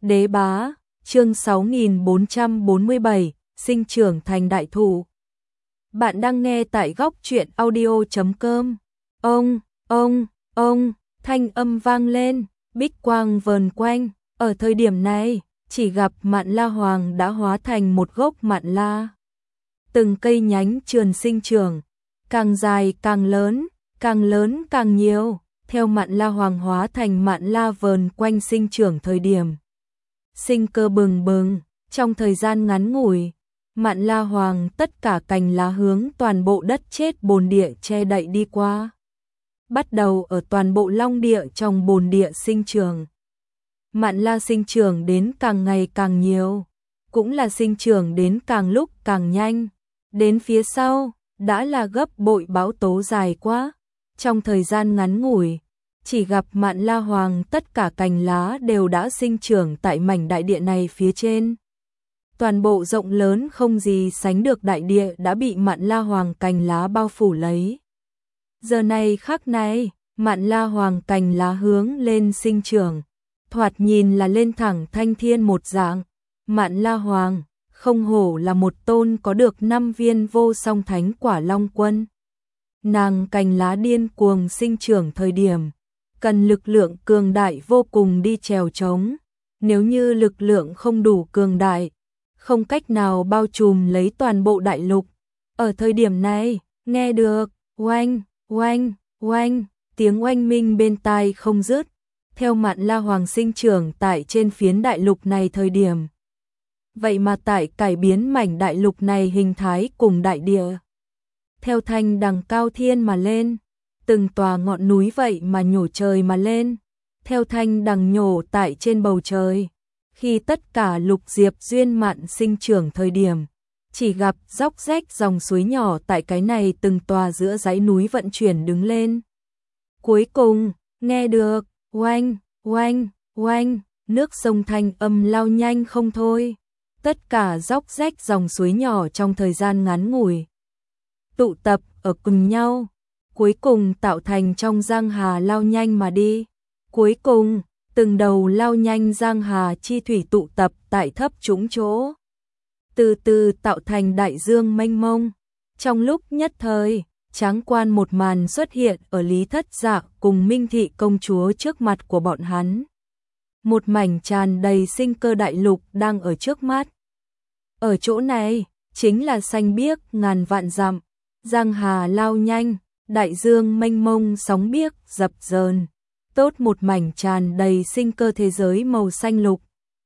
Đế bá, chương 6447, sinh trưởng thành đại thụ. Bạn đang nghe tại góc truyện audio.com. Ông, thanh âm vang lên, bích quang vờn quanh. Ở thời điểm này, chỉ gặp mạn la hoàng đã hóa thành một gốc mạn la. Từng cây nhánh trườn sinh trưởng, càng dài càng lớn càng nhiều. Theo mạn la hoàng hóa thành mạn la vờn quanh sinh trưởng thời điểm. Sinh cơ bừng bừng, trong thời gian ngắn ngủi, mạn la hoàng tất cả cành lá hướng toàn bộ đất chết bồn địa che đậy đi qua. Bắt đầu ở toàn bộ long địa trong bồn địa sinh trưởng. Mạn la sinh trưởng đến càng ngày càng nhiều, cũng là sinh trưởng đến càng lúc càng nhanh. Đến phía sau, đã là gấp bội bão tố dài quá. Trong thời gian ngắn ngủi, chỉ gặp mạn la hoàng tất cả cành lá đều đã sinh trưởng tại mảnh đại địa này phía trên. Toàn bộ rộng lớn không gì sánh được đại địa đã bị mạn la hoàng cành lá bao phủ lấy. Giờ này khắc này, mạn la hoàng cành lá hướng lên sinh trưởng, thoạt nhìn là lên thẳng thanh thiên một dạng. Mạn la hoàng, không hổ là một tôn có được 5 viên vô song thánh quả long quân. Nàng cành lá điên cuồng sinh trưởng thời điểm, cần lực lượng cường đại vô cùng đi chèo chống. Nếu như lực lượng không đủ cường đại, không cách nào bao trùm lấy toàn bộ đại lục. Ở thời điểm này, nghe được oanh, oanh, oanh, tiếng oanh minh bên tai không dứt. Theo mạn la hoàng sinh trưởng tại trên phiến đại lục này thời điểm. Vậy mà tại cải biến mảnh đại lục này hình thái cùng đại địa. Theo thanh đằng cao thiên mà lên, từng tòa ngọn núi vậy mà nhổ trời mà lên. Theo thanh đằng nhổ tại trên bầu trời. Khi tất cả lục diệp duyên mạn sinh trưởng thời điểm, chỉ gặp róc rách dòng suối nhỏ tại cái này từng tòa giữa dãy núi vận chuyển đứng lên. Cuối cùng, nghe được, oanh, oanh, oanh, nước sông thanh âm lao nhanh không thôi. Tất cả róc rách dòng suối nhỏ trong thời gian ngắn ngủi tụ tập ở cùng nhau, cuối cùng tạo thành trong giang hà lao nhanh mà đi. Cuối cùng, từng đầu lao nhanh giang hà chi thủy tụ tập tại thấp trũng chỗ, từ từ tạo thành đại dương mênh mông. Trong lúc nhất thời, tráng quan một màn xuất hiện ở Lý Thất Dạ cùng Minh Thị công chúa trước mặt của bọn hắn. Một mảnh tràn đầy sinh cơ đại lục đang ở trước mắt. Ở chỗ này, chính là xanh biếc ngàn vạn dặm, giang hà lao nhanh, đại dương mênh mông sóng biếc dập dờn. Tốt một mảnh tràn đầy sinh cơ thế giới màu xanh lục.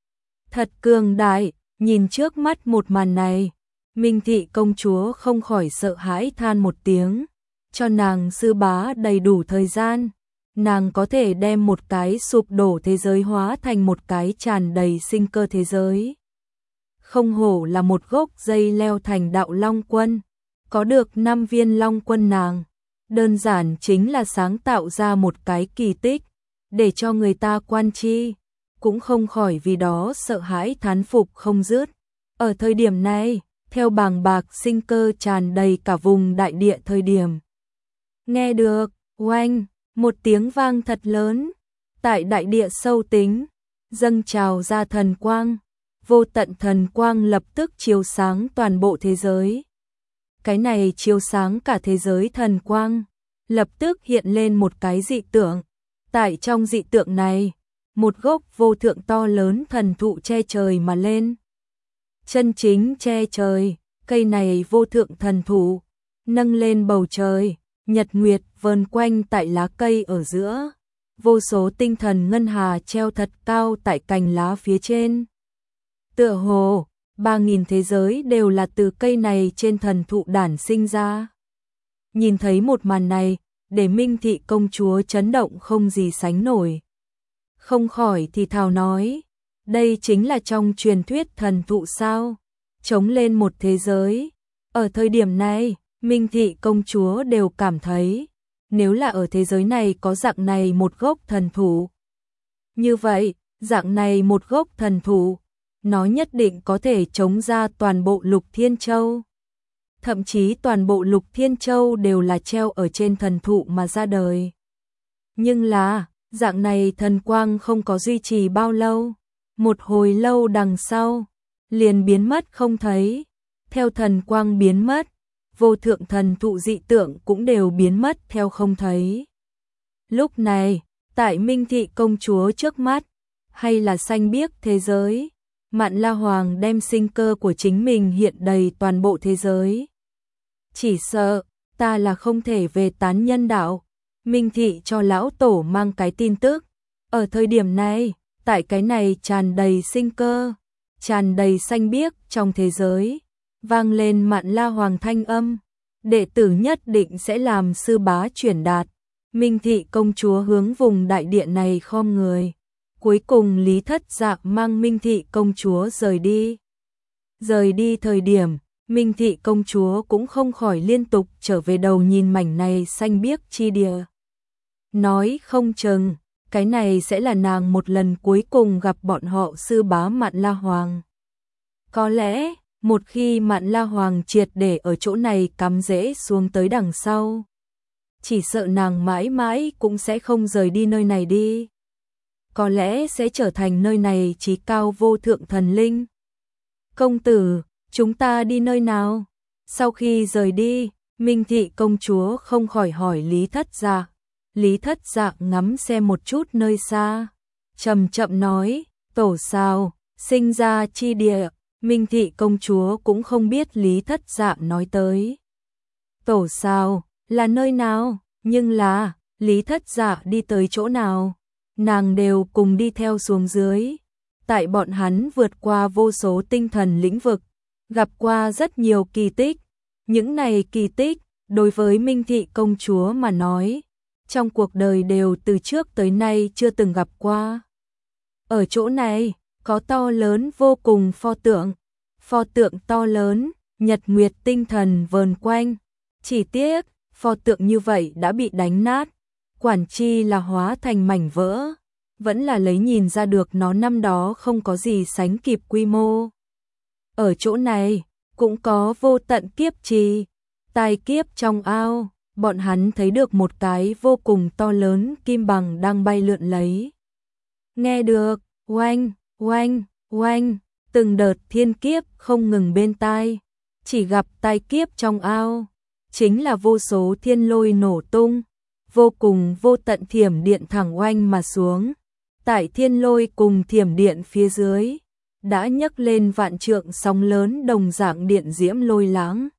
Thật cường đại, nhìn trước mắt một màn này, Minh Thị công chúa không khỏi sợ hãi than một tiếng. Cho nàng sư bá đầy đủ thời gian, nàng có thể đem một cái sụp đổ thế giới hóa thành một cái tràn đầy sinh cơ thế giới. Không hổ là một gốc dây leo thành đạo long quân, có được 5 viên long quân nàng. Đơn giản chính là sáng tạo ra một cái kỳ tích, để cho người ta quan chi, cũng không khỏi vì đó sợ hãi thán phục không dứt. Ở thời điểm này, theo bàng bạc sinh cơ tràn đầy cả vùng đại địa thời điểm. Nghe được, oanh, một tiếng vang thật lớn, tại đại địa sâu tính, dâng trào ra thần quang, vô tận thần quang lập tức chiếu sáng toàn bộ thế giới. Cái này chiếu sáng cả thế giới thần quang, lập tức hiện lên một cái dị tượng. Tại trong dị tượng này, một gốc vô thượng to lớn thần thụ che trời mà lên. Chân chính che trời, cây này vô thượng thần thụ, nâng lên bầu trời, nhật nguyệt vờn quanh tại lá cây ở giữa. Vô số tinh thần ngân hà treo thật cao tại cành lá phía trên. Tựa hồ, 3000 thế giới đều là từ cây này trên thần thụ đản sinh ra. Nhìn thấy một màn này, để Minh Thị công chúa chấn động không gì sánh nổi. Không khỏi thì thào nói, đây chính là trong truyền thuyết thần thụ sao, chống lên một thế giới. Ở thời điểm này, Minh Thị công chúa đều cảm thấy, nếu là ở thế giới này có dạng này một gốc thần thụ. Như vậy, dạng này một gốc thần thụ, nó nhất định có thể chống ra toàn bộ Lục Thiên Châu. Thậm chí toàn bộ Lục Thiên Châu đều là treo ở trên thần thụ mà ra đời. Nhưng là, dạng này thần quang không có duy trì bao lâu. một hồi lâu đằng sau, liền biến mất không thấy. Theo thần quang biến mất, vô thượng thần thụ dị tượng cũng đều biến mất theo không thấy. Lúc này, tại Minh Thị công chúa trước mắt, hay là xanh biếc thế giới, Mạn La Hoàng đem sinh cơ của chính mình hiện đầy toàn bộ thế giới. Chỉ sợ, ta là không thể về tán nhân đạo. Minh Thị cho lão tổ mang cái tin tức. Ở thời điểm này, tại cái này tràn đầy sinh cơ, tràn đầy xanh biếc trong thế giới, vang lên Mạn La Hoàng thanh âm. Đệ tử nhất định sẽ làm sư bá truyền đạt. Minh Thị công chúa hướng vùng đại điện này khom người. Cuối cùng Lý Thất Dạ mang Minh Thị công chúa rời đi. Rời đi thời điểm, Minh Thị công chúa cũng không khỏi liên tục trở về đầu nhìn mảnh này xanh biếc chi địa. Nói không chừng, cái này sẽ là nàng một lần cuối cùng gặp bọn họ sư bá Mạn La Hoàng. Có lẽ, một khi Mạn La Hoàng triệt để ở chỗ này cắm rễ xuống tới đằng sau, chỉ sợ nàng mãi mãi cũng sẽ không rời đi nơi này đi. Có lẽ sẽ trở thành nơi này chí cao vô thượng thần linh. Công tử, chúng ta đi nơi nào? Sau khi rời đi, Minh Thị công chúa không khỏi hỏi Lý Thất Dạ. Lý Thất Dạ ngắm xem một chút nơi xa, chậm chậm nói, tổ sao, sinh ra chi địa. Minh Thị công chúa cũng không biết Lý Thất Dạ nói tới tổ sao là nơi nào, nhưng là Lý Thất Dạ đi tới chỗ nào, nàng đều cùng đi theo xuống dưới. Tại bọn hắn vượt qua vô số tinh thần lĩnh vực, gặp qua rất nhiều kỳ tích. Những này kỳ tích, đối với Minh Thị công chúa mà nói, trong cuộc đời đều từ trước tới nay chưa từng gặp qua. Ở chỗ này, có to lớn vô cùng pho tượng to lớn, nhật nguyệt tinh thần vờn quanh. Chỉ tiếc, pho tượng như vậy đã bị đánh nát, quản chi là hóa thành mảnh vỡ, vẫn là lấy nhìn ra được nó năm đó không có gì sánh kịp quy mô. Ở chỗ này, cũng có vô tận kiếp trì, tài kiếp trong ao, bọn hắn thấy được một cái vô cùng to lớn kim bằng đang bay lượn lấy. Nghe được, oanh, oanh, oanh, từng đợt thiên kiếp không ngừng bên tai, chỉ gặp tai kiếp trong ao, chính là vô số thiên lôi nổ tung, vô cùng vô tận thiểm điện thẳng oanh mà xuống. Tại thiên lôi cùng thiểm điện phía dưới, đã nhấc lên vạn trượng sóng lớn đồng dạng điện diễm lôi láng.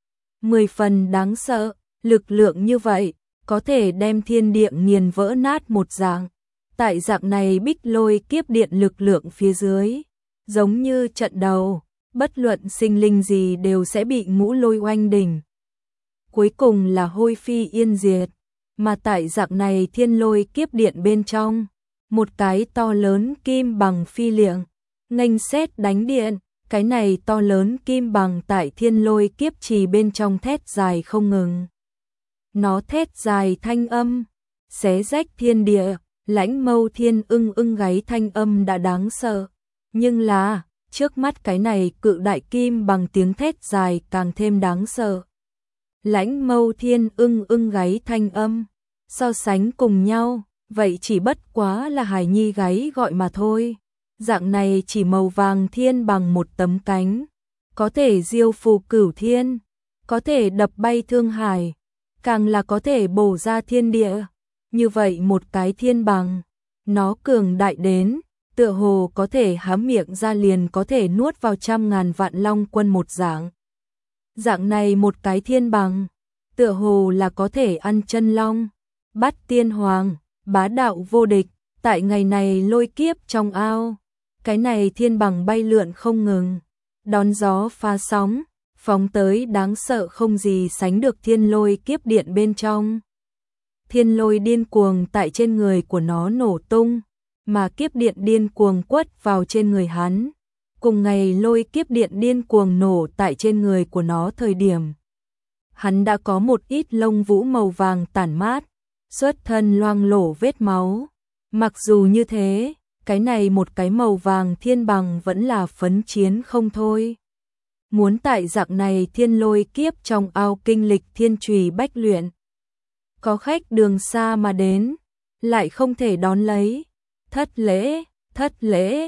10 phần đáng sợ, lực lượng như vậy, có thể đem thiên địa nghiền vỡ nát một dạng. Tại dạng này bích lôi kiếp điện lực lượng phía dưới, giống như trận đầu, bất luận sinh linh gì đều sẽ bị ngũ lôi oanh đỉnh. Cuối cùng là hôi phi yên diệt, mà tại dạng này thiên lôi kiếp điện bên trong, một cái to lớn kim bằng phi liệng, nghênh xét đánh điện, cái này to lớn kim bằng tại thiên lôi kiếp trì bên trong thét dài không ngừng. Nó thét dài thanh âm, xé rách thiên địa, lãnh mâu thiên ưng gáy thanh âm đã đáng sợ. Nhưng là, trước mắt cái này cự đại kim bằng tiếng thét dài càng thêm đáng sợ. Lãnh mâu thiên ưng gáy thanh âm, so sánh cùng nhau, vậy chỉ bất quá là hài nhi gáy gọi mà thôi. Dạng này chỉ màu vàng thiên bằng một tấm cánh, có thể diêu phù cửu thiên, có thể đập bay thương hải, càng là có thể bổ ra thiên địa. Như vậy một cái thiên bằng, nó cường đại đến, tựa hồ có thể há miệng ra liền có thể nuốt vào 100.000 vạn long quân một dạng. Dạng này một cái thiên bằng, tựa hồ là có thể ăn chân long, bắt tiên hoàng, bá đạo vô địch. Tại ngày này lôi kiếp trong ao, cái này thiên bằng bay lượn không ngừng, đón gió pha sóng, phóng tới đáng sợ không gì sánh được thiên lôi kiếp điện bên trong. Thiên lôi điên cuồng tại trên người của nó nổ tung, mà kiếp điện điên cuồng quất vào trên người hắn. Cùng ngày lôi kiếp điện điên cuồng nổ tại trên người của nó thời điểm, hắn đã có một ít lông vũ màu vàng tản mát, xuất thân loang lổ vết máu. Mặc dù như thế, cái này một cái màu vàng thiên bằng vẫn là phấn chiến không thôi. Muốn tại dạng này thiên lôi kiếp trong ao kinh lịch thiên trùy bách luyện. Có khách đường xa mà đến, lại không thể đón lấy. Thất lễ,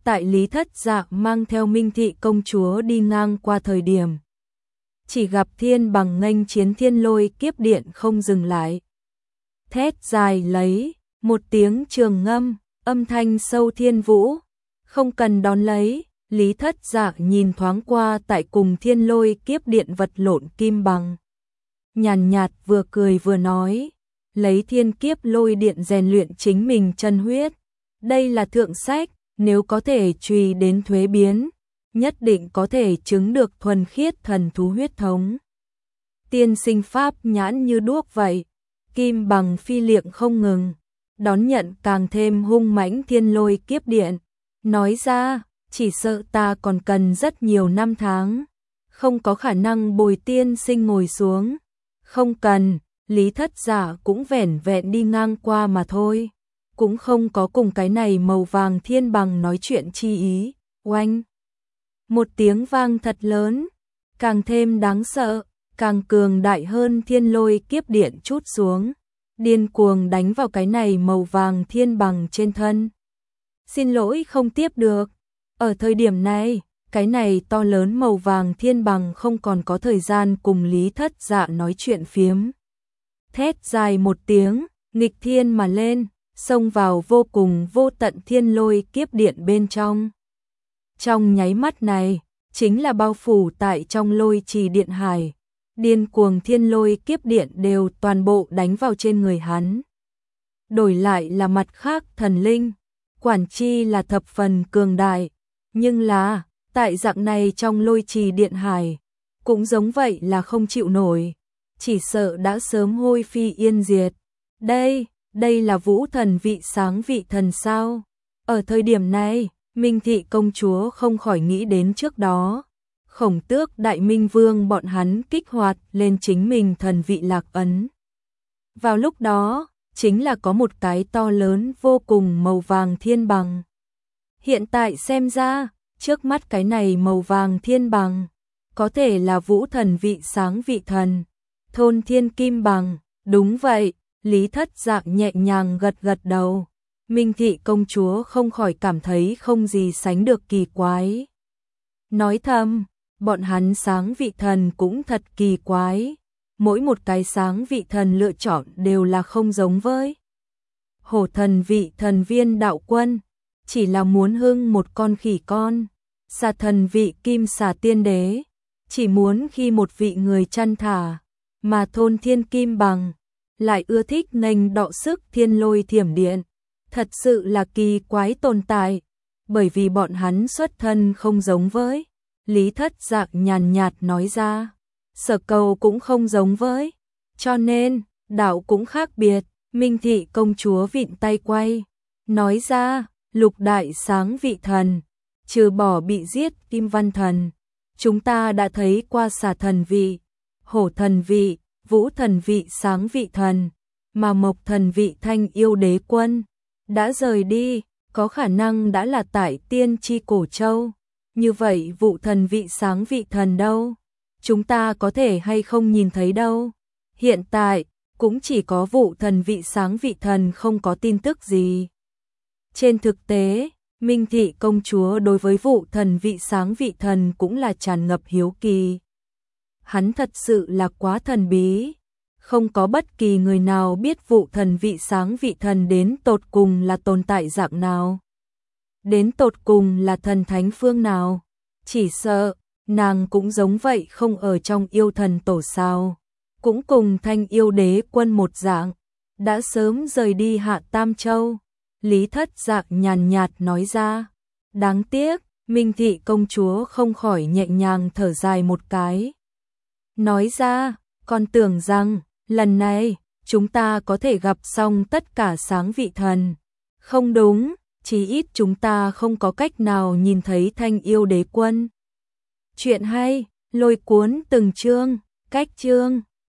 tại Lý Thất Dạ mang theo Minh Thị công chúa đi ngang qua thời điểm, chỉ gặp Thiên Bằng nghênh chiến Thiên Lôi kiếp điện không dừng lại. Thét dài lấy, một tiếng trường ngâm, âm thanh sâu thiên vũ, không cần đón lấy. Lý Thất Dạ nhìn thoáng qua tại cùng Thiên Lôi kiếp điện vật lộn Kim Bằng, nhàn nhạt vừa cười vừa nói, lấy thiên kiếp lôi điện rèn luyện chính mình chân huyết, đây là thượng sách, nếu có thể trùy đến thuế biến, nhất định có thể chứng được thuần khiết thần thú huyết thống. Tiên sinh pháp nhãn như đuốc vậy, Kim Bằng phi liệng không ngừng, đón nhận càng thêm hung mãnh Thiên Lôi kiếp điện, nói ra, chỉ sợ ta còn cần rất nhiều năm tháng, không có khả năng bồi tiên sinh ngồi xuống. Không cần, Lý Thất Dạ cũng vẻn vẹn đi ngang qua mà thôi, cũng không có cùng cái này màu vàng Thiên Bằng nói chuyện chi ý. Oanh! Một tiếng vang thật lớn, càng thêm đáng sợ, càng cường đại hơn Thiên Lôi kiếp điện trút xuống, điên cuồng đánh vào cái này màu vàng Thiên Bằng trên thân. Xin lỗi không tiếp được. Ở thời điểm này, cái này to lớn màu vàng Thiên Bằng không còn có thời gian cùng Lý Thất Dạ nói chuyện phiếm. Thét dài một tiếng, nghịch thiên mà lên, xông vào vô cùng vô tận Thiên Lôi kiếp điện bên trong. Trong nháy mắt này, chính là bao phủ tại trong lôi trì điện hải, điên cuồng Thiên Lôi kiếp điện đều toàn bộ đánh vào trên người hắn. Đổi lại là mặt khác thần linh, quản chi là thập phần cường đại, nhưng là, tại dạng này trong lôi trì điện hải, cũng giống vậy là không chịu nổi, chỉ sợ đã sớm hôi phi yên diệt. Đây là Vũ Thần vị sáng vị thần sao? Ở thời điểm này, Minh Thị công chúa không khỏi nghĩ đến trước đó, Khổng Tước Đại Minh Vương bọn hắn kích hoạt lên chính mình thần vị lạc ấn. Vào lúc đó, chính là có một cái to lớn vô cùng màu vàng Thiên Bằng. Hiện tại xem ra, trước mắt cái này màu vàng Thiên Bằng, có thể là Vũ Thần vị sáng vị thần, Thôn Thiên Kim Bằng. Đúng vậy, Lý Thất Dạ nhẹ nhàng gật gật đầu. Minh Thị công chúa không khỏi cảm thấy không gì sánh được kỳ quái. Nói thầm, bọn hắn sáng vị thần cũng thật kỳ quái. Mỗi một cái sáng vị thần lựa chọn đều là không giống với. Hổ thần vị thần viên đạo quân, chỉ là muốn hưng một con khỉ con. Xà thần vị kim xà tiên đế, chỉ muốn khi một vị người chăn thả. Mà Thôn Thiên Kim Bằng, lại ưa thích nghênh đọ sức Thiên Lôi thiểm điện. Thật sự là kỳ quái tồn tại, bởi vì bọn hắn xuất thân không giống với. Lý Thất Dạ nhàn nhạt nói ra, sở cầu cũng không giống với, cho nên, đạo cũng khác biệt. Minh Thị công chúa vịn tay quay, nói ra, lục đại sáng vị thần, trừ bỏ bị giết Kim Văn thần, chúng ta đã thấy qua xà thần vị, hổ thần vị, vũ thần vị sáng vị thần, mà mộc thần vị thanh yêu đế quân đã rời đi, có khả năng đã là tại tiên tri cổ châu. Như vậy vụ thần vị sáng vị thần đâu? Chúng ta có thể hay không nhìn thấy đâu? Hiện tại, cũng chỉ có vụ thần vị sáng vị thần không có tin tức gì. Trên thực tế, Minh Thị công chúa đối với vụ thần vị sáng vị thần cũng là tràn ngập hiếu kỳ. Hắn thật sự là quá thần bí. Không có bất kỳ người nào biết vụ thần vị sáng vị thần đến tột cùng là tồn tại dạng nào. Đến tột cùng là thần thánh phương nào. Chỉ sợ, nàng cũng giống vậy không ở trong yêu thần tổ sao. Cũng cùng thanh yêu đế quân một dạng, đã sớm rời đi Hạ Tam Châu. Lý Thất Dạ nhàn nhạt nói ra. Đáng tiếc, Minh Thị công chúa không khỏi nhẹ nhàng thở dài một cái. Nói ra, con tưởng rằng, lần này, chúng ta có thể gặp xong tất cả sáng vị thần. Không đúng, chí ít chúng ta không có cách nào nhìn thấy thanh yêu đế quân. Chuyện hay, lôi cuốn từng chương, cách chương.